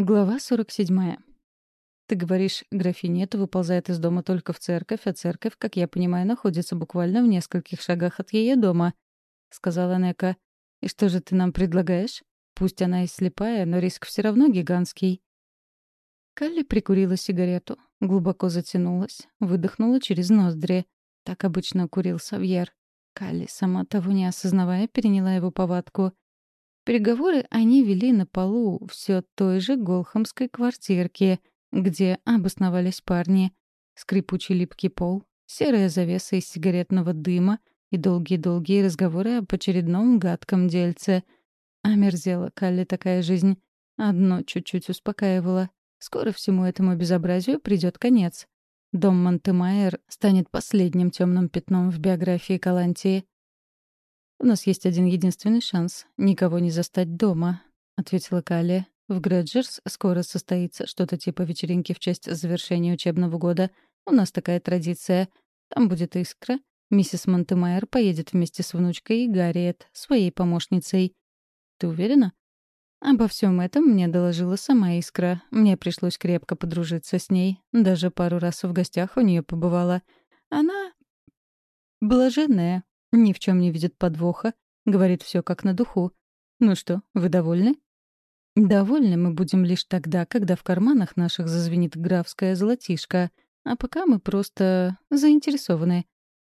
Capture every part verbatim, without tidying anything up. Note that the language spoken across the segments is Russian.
Глава сорок седьмая. «Ты говоришь, графиня эта выползает из дома только в церковь, а церковь, как я понимаю, находится буквально в нескольких шагах от ее дома», — сказала Нека. «И что же ты нам предлагаешь? Пусть она и слепая, но риск все равно гигантский». Калли прикурила сигарету, глубоко затянулась, выдохнула через ноздри. Так обычно курил Савьер. Калли, сама того не осознавая, переняла его повадку. Переговоры они вели на полу все той же голхамской квартирки, где обосновались парни. Скрипучий липкий пол, серая завеса из сигаретного дыма и долгие-долгие разговоры об очередном гадком дельце. Омерзела Калли такая жизнь. Одно чуть-чуть успокаивало. Скоро всему этому безобразию придет конец. Дом Монтемайер станет последним темным пятном в биографии Калантии. «У нас есть один единственный шанс — никого не застать дома», — ответила Калли. «В Грэджерс скоро состоится что-то типа вечеринки в честь завершения учебного года. У нас такая традиция. Там будет Искра. Миссис Монтемайер поедет вместе с внучкой и Гарриет, своей помощницей. Ты уверена?» Обо всем этом мне доложила сама Искра. Мне пришлось крепко подружиться с ней. Даже пару раз в гостях у нее побывала. Она блаженная, ни в чем не видит подвоха, говорит все как на духу. Ну что, вы довольны? Довольны мы будем лишь тогда, когда в карманах наших зазвенит графская золотишко, а пока мы просто заинтересованы.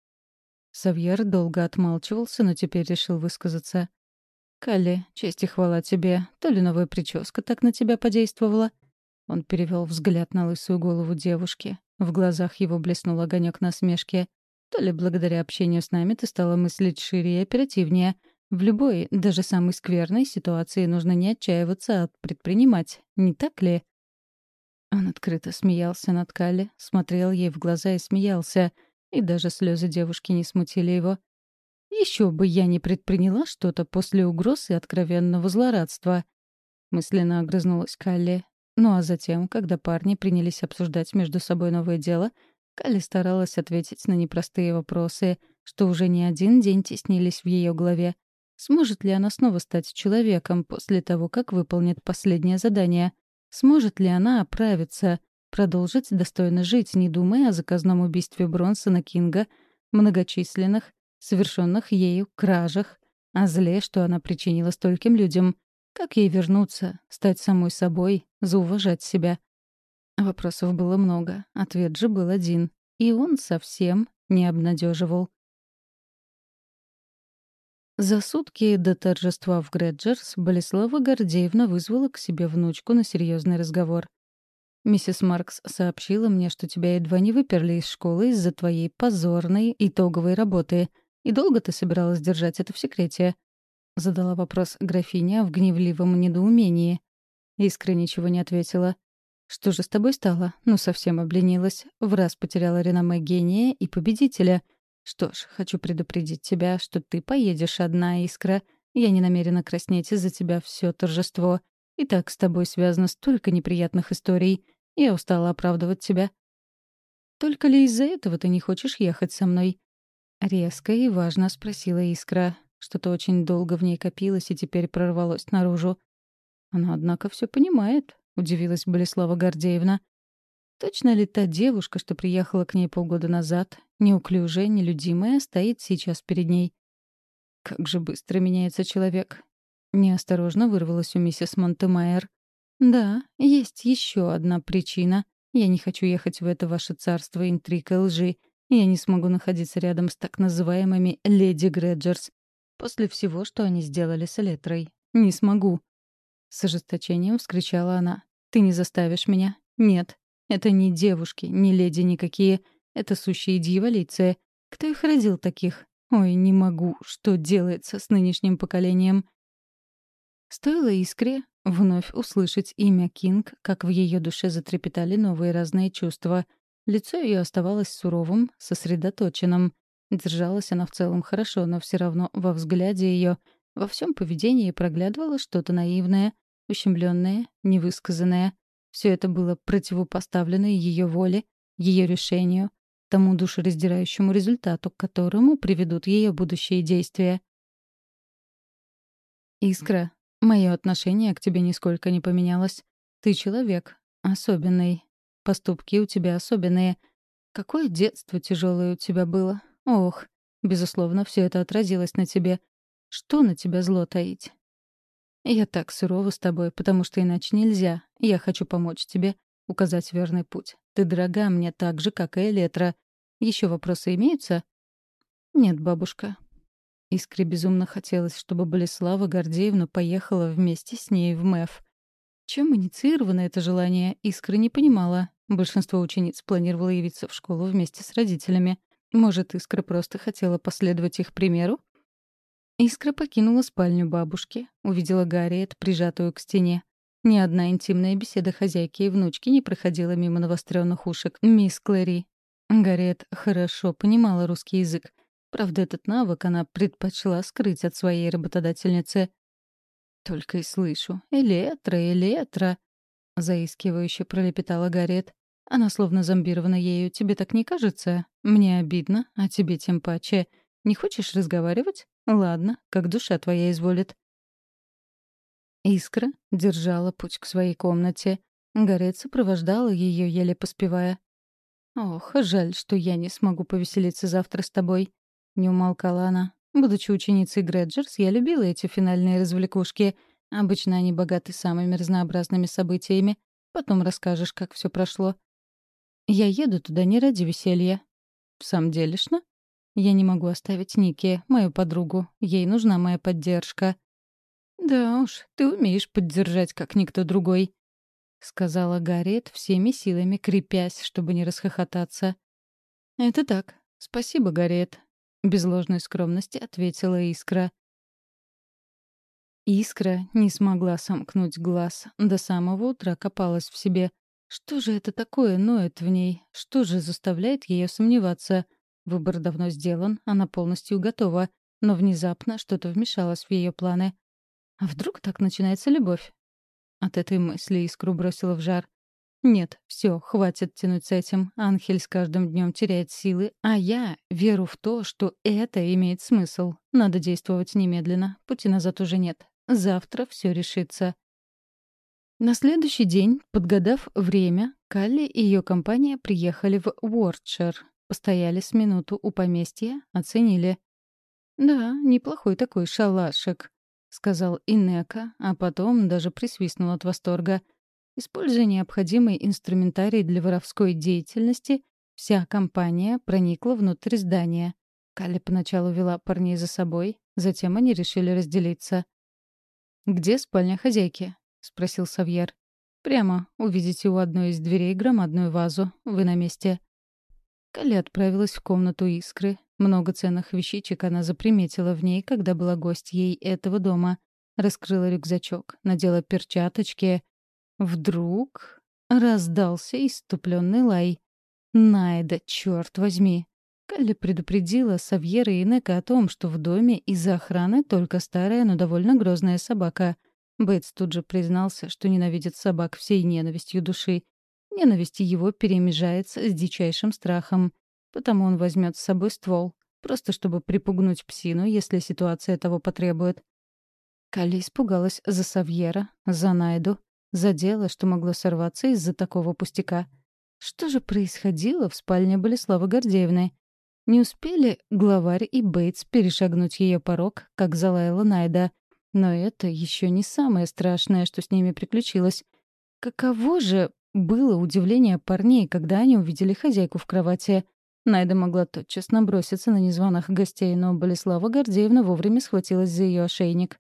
Савьер долго отмалчивался, но теперь решил высказаться. «Калли, честь и хвала тебе. То ли новая прическа так на тебя подействовала?» Он перевел взгляд на лысую голову девушки. В глазах его блеснул огонек насмешки. «То ли благодаря общению с нами ты стала мыслить шире и оперативнее. В любой, даже самой скверной ситуации нужно не отчаиваться, а предпринимать. Не так ли?» Он открыто смеялся над Калли, смотрел ей в глаза и смеялся, и даже слезы девушки не смутили его. «Еще бы я не предприняла что-то после угроз и откровенного злорадства», — мысленно огрызнулась Калли. Ну а затем, когда парни принялись обсуждать между собой новое дело, Калли старалась ответить на непростые вопросы, что уже не один день теснились в ее голове. Сможет ли она снова стать человеком после того, как выполнит последнее задание? Сможет ли она оправиться, продолжить достойно жить, не думая о заказном убийстве Бронсона Кинга, многочисленных, совершенных ею кражах, о зле, что она причинила стольким людям? Как ей вернуться, стать самой собой, зауважать себя? Вопросов было много, ответ же был один. И он совсем не обнадеживал. За сутки до торжества в Грэджерс Болеслава Гордеевна вызвала к себе внучку на серьезный разговор. «Миссис Маркс сообщила мне, что тебя едва не выперли из школы из-за твоей позорной итоговой работы. И долго ты собиралась держать это в секрете?» — задала вопрос графиня в гневливом недоумении. Искра ничего не ответила. «Что же с тобой стало? Ну, совсем обленилась. В раз потеряла реноме гения и победителя. Что ж, хочу предупредить тебя, что ты поедешь одна, Искра. Я не намерена краснеть из-за тебя все торжество. И так с тобой связано столько неприятных историй. Я устала оправдывать тебя. Только ли из-за этого ты не хочешь ехать со мной?» Резко и важно спросила Искра. Что-то очень долго в ней копилось и теперь прорвалось наружу. «Она, однако, все понимает», — удивилась Болеслава Гордеевна. Точно ли та девушка, что приехала к ней полгода назад, неуклюжая, нелюдимая, стоит сейчас перед ней? Как же быстро меняется человек. Неосторожно вырвалась у миссис Монтемайер. «Да, есть еще одна причина. Я не хочу ехать в это ваше царство интриг и лжи. Я не смогу находиться рядом с так называемыми «леди Грэджерс» после всего, что они сделали с Элетрой. Не смогу». С ожесточением вскричала она. «Ты не заставишь меня? Нет. Это не девушки, не леди никакие. Это сущие дьяволицы. Кто их родил таких? Ой, не могу. Что делается с нынешним поколением?» Стоило Искре вновь услышать имя Кинг, как в ее душе затрепетали новые разные чувства. Лицо ее оставалось суровым, сосредоточенным. Держалась она в целом хорошо, но все равно во взгляде ее, во всем поведении проглядывало что-то наивное, ущемленное, невысказанное. Все это было противопоставлено ее воле, ее решению, тому душераздирающему результату, к которому приведут ее будущие действия. «Искра, мое отношение к тебе нисколько не поменялось. Ты человек. Особенный. Поступки у тебя особенные. Какое детство тяжелое у тебя было. Ох, безусловно, все это отразилось на тебе. Что на тебя зло таить? Я так сурова с тобой, потому что иначе нельзя. Я хочу помочь тебе, указать верный путь. Ты дорога мне так же, как и Элетра. Еще вопросы имеются? Нет, бабушка. Искре безумно хотелось, чтобы Болеслава Гордеевна поехала вместе с ней в МЭФ. Чем инициировано это желание, Искра не понимала. Большинство учениц планировало явиться в школу вместе с родителями. Может, Искра просто хотела последовать их примеру? Искра покинула спальню бабушки, увидела Гарриет, прижатую к стене. Ни одна интимная беседа хозяйки и внучки не проходила мимо навостренных ушек мисс Клэри. Гарриет хорошо понимала русский язык. Правда, этот навык она предпочла скрыть от своей работодательницы. «Только и слышу. Элетра, Элетра!» — заискивающе пролепетала Гарриет. «Она словно зомбирована ею. Тебе так не кажется? Мне обидно, а тебе тем паче. Не хочешь разговаривать? Ладно, как душа твоя изволит». Искра держала путь к своей комнате. Гарриет сопровождала ее, еле поспевая. «Ох, жаль, что я не смогу повеселиться завтра с тобой», — не умолкала она. «Будучи ученицей Грэджерс, я любила эти финальные развлекушки. Обычно они богаты самыми разнообразными событиями. Потом расскажешь, как все прошло». «Я еду туда не ради веселья». «В самом делешно?» «Я не могу оставить Ники, мою подругу. Ей нужна моя поддержка». «Да уж, ты умеешь поддержать, как никто другой», — сказала Гарриет, всеми силами крепясь, чтобы не расхохотаться. «Это так. Спасибо, Гарриет», — без ложной скромности ответила Искра. Искра не смогла сомкнуть глаз. До самого утра копалась в себе. Что же это такое ноет в ней? Что же заставляет ее сомневаться? Выбор давно сделан, она полностью готова. Но внезапно что-то вмешалось в ее планы. А вдруг так начинается любовь? От этой мысли Искру бросила в жар. Нет, все, хватит тянуть с этим. Анхель с каждым днем теряет силы, а я верю в то, что это имеет смысл. Надо действовать немедленно. Пути назад уже нет. Завтра все решится. На следующий день, подгадав время, Калли и ее компания приехали в Уортшир. Постояли с минуту у поместья, оценили. «Да, неплохой такой шалашик», — сказал Инека, а потом даже присвистнул от восторга. Используя необходимый инструментарий для воровской деятельности, вся компания проникла внутрь здания. Калли поначалу вела парней за собой, затем они решили разделиться. «Где спальня хозяйки?» — спросил Савьер. «Прямо. Увидите у одной из дверей громадную вазу. Вы на месте». Калли отправилась в комнату Искры. Много ценных вещичек она заприметила в ней, когда была гостьей этого дома. Раскрыла рюкзачок, надела перчаточки. Вдруг раздался иступленный лай. Найда, черт возьми! Калли предупредила Савьера и Нека о том, что в доме из-за охраны только старая, но довольно грозная собака. Бейтс тут же признался, что ненавидит собак всей ненавистью души. Ненависть его перемежается с дичайшим страхом. Потому он возьмет с собой ствол, просто чтобы припугнуть псину, если ситуация того потребует. Калли испугалась за Савьера, за Найду, за дело, что могло сорваться из-за такого пустяка. Что же происходило в спальне Болеславы Гордеевны? Не успели главарь и Бейтс перешагнуть ее порог, как залаяла Найда. Но это еще не самое страшное, что с ними приключилось. Каково же было удивление парней, когда они увидели хозяйку в кровати. Найда могла тотчас наброситься на незваных гостей, но Болеслава Гордеевна вовремя схватилась за ее ошейник.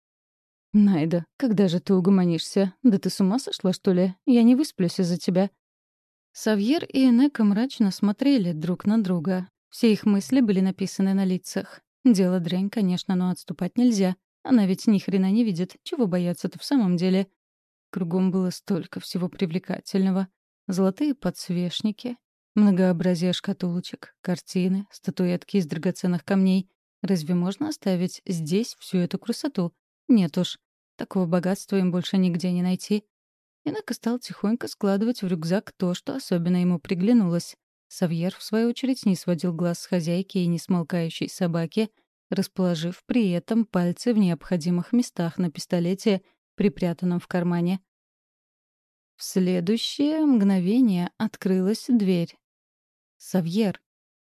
«Найда, когда же ты угомонишься? Да ты с ума сошла, что ли? Я не высплюсь из-за тебя». Савьер и Энека мрачно смотрели друг на друга. Все их мысли были написаны на лицах. Дело дрянь, конечно, но отступать нельзя. Она ведь ни хрена не видит. Чего бояться-то в самом деле? Кругом было столько всего привлекательного. Золотые подсвечники, многообразие шкатулочек, картины, статуэтки из драгоценных камней. Разве можно оставить здесь всю эту красоту? Нет уж. Такого богатства им больше нигде не найти. Инако стал тихонько складывать в рюкзак то, что особенно ему приглянулось. Савьер, в свою очередь, не сводил глаз с хозяйки и несмолкающей собаки, расположив при этом пальцы в необходимых местах на пистолете, припрятанном в кармане. В следующее мгновение открылась дверь. Савьер.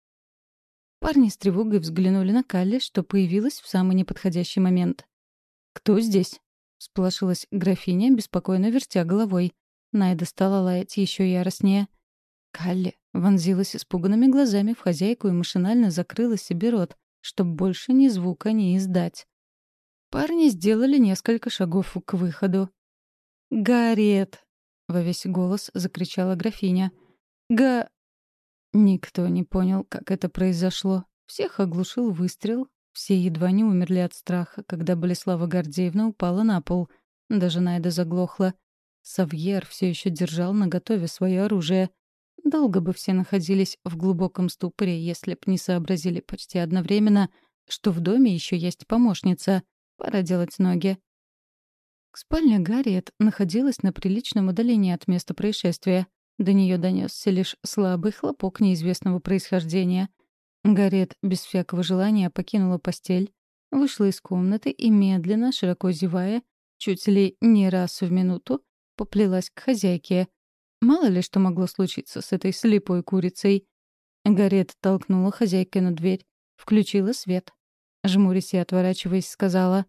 Парни с тревогой взглянули на Калли, что появилась в самый неподходящий момент. «Кто здесь?» — всполошилась графиня, беспокойно вертя головой. Найда стала лаять еще яростнее. Калли вонзилась испуганными глазами в хозяйку и машинально закрыла себе рот, чтобы больше ни звука не издать. Парни сделали несколько шагов к выходу. «Гарриет!» — во весь голос закричала графиня. «Га...» Никто не понял, как это произошло. Всех оглушил выстрел. Все едва не умерли от страха, когда Болеслава Гордеевна упала на пол. Даже Найда заглохла. Савьер все еще держал наготове свое оружие. Долго бы все находились в глубоком ступоре, если б не сообразили почти одновременно, что в доме еще есть помощница. Пора делать ноги. Спальня Гарриет находилась на приличном удалении от места происшествия. До нее донесся лишь слабый хлопок неизвестного происхождения. Гарриет без всякого желания покинула постель, вышла из комнаты и медленно, широко зевая, чуть ли не раз в минуту, поплелась к хозяйке. Мало ли что могло случиться с этой слепой курицей. Гарриет толкнула хозяйкой на дверь, включила свет. Жмурясь и отворачиваясь, сказала: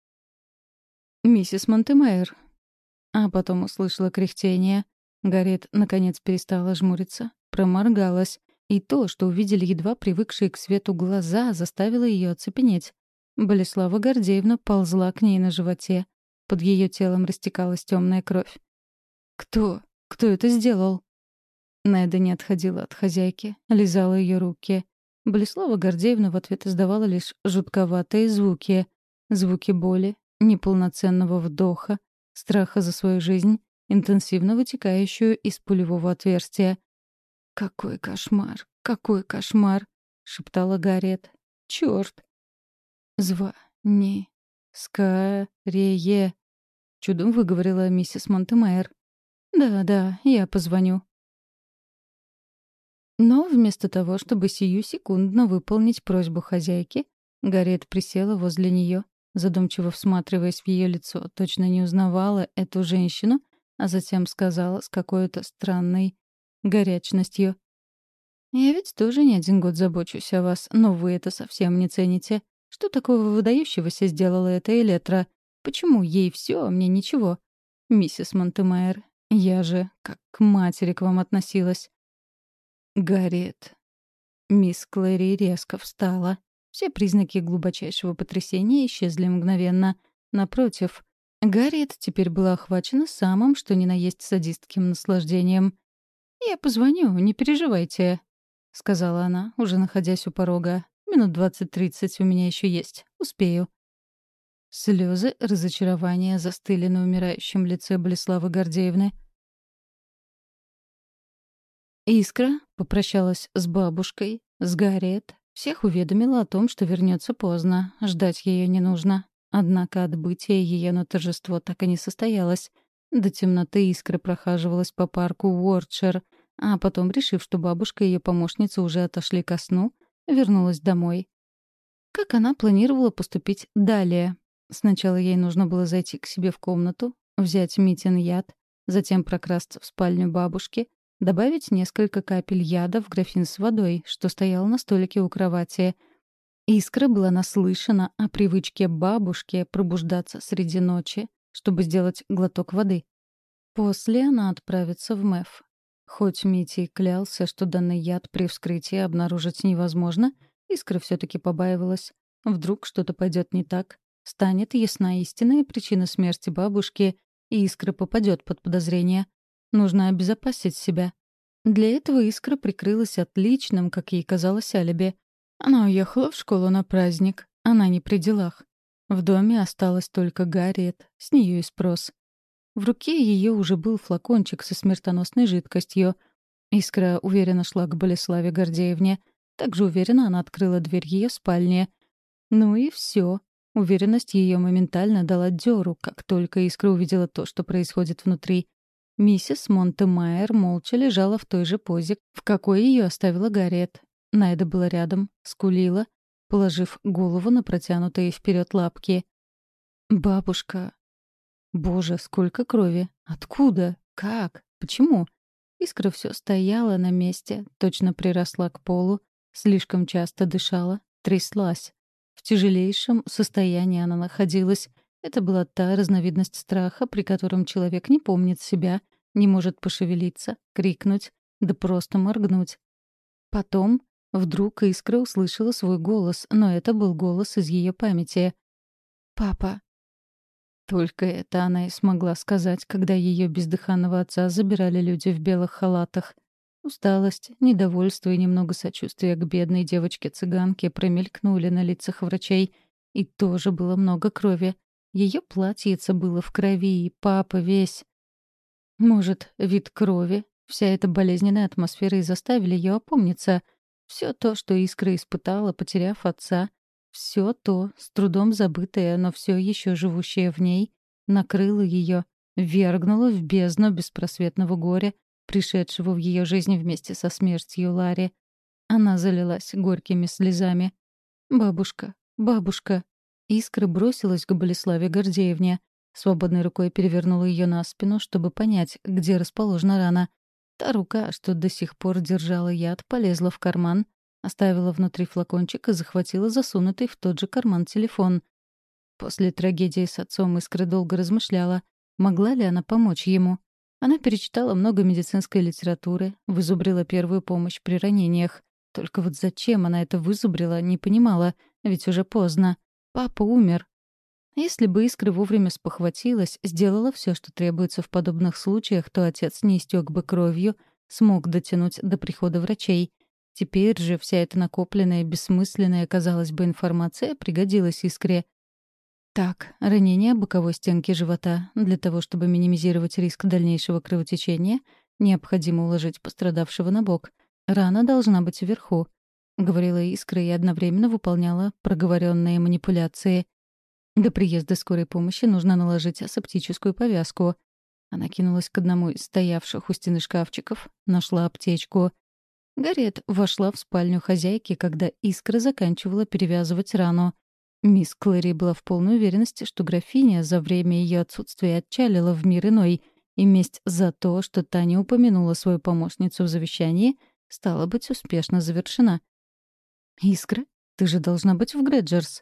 «Миссис Монтемейр». А потом услышала кряхтение. Гарриет наконец перестала жмуриться, проморгалась. И то, что увидели едва привыкшие к свету глаза, заставило ее оцепенеть. Болеслава Гордеевна ползла к ней на животе. Под ее телом растекалась темная кровь. «Кто? Кто это сделал?» Найда не отходила от хозяйки, лизала ее руки. Болеслава Гордеевна в ответ издавала лишь жутковатые звуки. Звуки боли, неполноценного вдоха, страха за свою жизнь, интенсивно вытекающую из пулевого отверстия. «Какой кошмар! Какой кошмар!» — шептала Гарриет. «Чёрт!» «Звони скорее!» — чудом выговорила миссис Монтемейр. «Да, да, я позвоню». Но вместо того, чтобы сиюсекундно выполнить просьбу хозяйки, Гарриет присела возле нее, задумчиво всматриваясь в ее лицо, точно не узнавала эту женщину, а затем сказала с какой-то странной горячностью: «Я ведь тоже не один год забочусь о вас, но вы это совсем не цените. Что такого выдающегося сделала эта Элетра? Почему ей все, а мне ничего? Миссис Монтемейр, я же как к матери к вам относилась». «Гарриет». Мисс Клэри резко встала. Все признаки глубочайшего потрясения исчезли мгновенно. Напротив, Гарриет теперь была охвачена самым, что ни на есть садистским наслаждением. «Я позвоню, не переживайте», — сказала она, уже находясь у порога. «Минут двадцать-тридцать у меня еще есть. Успею». Слезы разочарования застыли на умирающем лице Болеславы Гордеевны. Искра попрощалась с бабушкой, с Гарриет, всех уведомила о том, что вернется поздно, ждать ее не нужно. Однако отбытие ее на торжество так и не состоялось. До темноты Искра прохаживалась по парку Уордшир, а потом, решив, что бабушка и ее помощница уже отошли ко сну, вернулась домой. Как она планировала поступить далее? Сначала ей нужно было зайти к себе в комнату, взять Митин яд, затем прокрасться в спальню бабушки, добавить несколько капель яда в графин с водой, что стоял на столике у кровати. Искра была наслышана о привычке бабушки пробуждаться среди ночи, чтобы сделать глоток воды. После она отправится в Мэф. Хоть Митя и клялся, что данный яд при вскрытии обнаружить невозможно, Искра все-таки побаивалась. Вдруг что-то пойдет не так, станет ясна истинная причина смерти бабушки, и Искра попадет под подозрение. Нужно обезопасить себя. Для этого Искра прикрылась отличным, как ей казалось, алиби. Она уехала в школу на праздник. Она не при делах. В доме осталась только Гарриет, с нее и спрос. В руке ее уже был флакончик со смертоносной жидкостью. Искра уверенно шла к Болеславе Гордеевне. Также уверенно она открыла дверь ее спальни. Ну и все. Уверенность ее моментально дала дёру, как только Искра увидела то, что происходит внутри. Миссис Монтемейр молча лежала в той же позе, в какой ее оставила Гарриет. Найда была рядом, скулила, положив голову на протянутые вперед лапки. «Бабушка...» Боже, сколько крови! Откуда? Как? Почему? Искра все стояла на месте, точно приросла к полу, слишком часто дышала, тряслась. В тяжелейшем состоянии она находилась. Это была та разновидность страха, при котором человек не помнит себя, не может пошевелиться, крикнуть, да просто моргнуть. Потом вдруг Искра услышала свой голос, но это был голос из ее памяти. «Папа». Только это она и смогла сказать, когда ее бездыханного отца забирали люди в белых халатах. Усталость, недовольство и немного сочувствия к бедной девочке-цыганке промелькнули на лицах врачей. И тоже было много крови. Ее платьице было в крови, и папа весь... Может, вид крови, вся эта болезненная атмосфера и заставили ее опомниться. Все то, что Искра испытала, потеряв отца, все то, с трудом забытое, но все еще живущее в ней, накрыло ее, вергнуло в бездну беспросветного горя, пришедшего в ее жизнь вместе со смертью Ларри. Она залилась горькими слезами. «Бабушка, бабушка!» Искра бросилась к Болеславе Гордеевне. Свободной рукой перевернула ее на спину, чтобы понять, где расположена рана. Та рука, что до сих пор держала яд, полезла в карман, оставила внутри флакончик и захватила засунутый в тот же карман телефон. После трагедии с отцом Искра долго размышляла, могла ли она помочь ему. Она перечитала много медицинской литературы, вызубрила первую помощь при ранениях. Только вот зачем она это вызубрила, не понимала, ведь уже поздно. Папа умер. Если бы Искра вовремя спохватилась, сделала все, что требуется в подобных случаях, то отец не истек бы кровью, смог дотянуть до прихода врачей. Теперь же вся эта накопленная, бессмысленная, казалось бы, информация пригодилась Искре. Так, ранение боковой стенки живота. Для того, чтобы минимизировать риск дальнейшего кровотечения, необходимо уложить пострадавшего на бок. Рана должна быть вверху, — говорила Искра и одновременно выполняла проговоренные манипуляции. До приезда скорой помощи нужно наложить асептическую повязку. Она кинулась к одному из стоявших у стены шкафчиков, нашла аптечку. Гарриет вошла в спальню хозяйки, когда Искра заканчивала перевязывать рану. Мисс Клэри была в полной уверенности, что графиня за время ее отсутствия отчалила в мир иной, и месть за то, что та не упомянула свою помощницу в завещании, стала быть успешно завершена. «Искра, ты же должна быть в Грэджерс».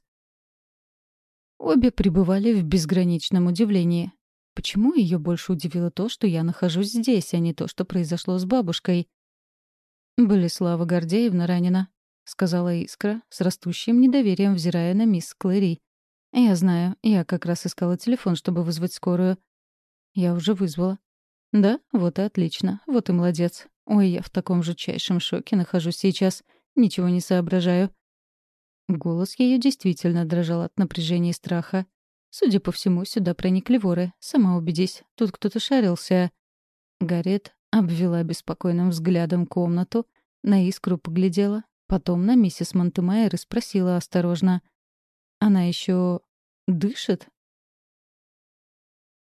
Обе пребывали в безграничном удивлении. Почему ее больше удивило то, что я нахожусь здесь, а не то, что произошло с бабушкой? «Болеслава Гордеевна ранена», — сказала Искра, с растущим недоверием взирая на мисс Клэри. «Я знаю, я как раз искала телефон, чтобы вызвать скорую». «Я уже вызвала». «Да? Вот и отлично. Вот и молодец. Ой, я в таком жутчайшем шоке нахожусь сейчас. Ничего не соображаю». Голос ее действительно дрожал от напряжения и страха. Судя по всему, сюда проникли воры. Сама убедись, тут кто-то шарился. Гарриет обвела беспокойным взглядом комнату, на Искру поглядела, потом на миссис Монтемайер и спросила осторожно. «Она еще дышит?»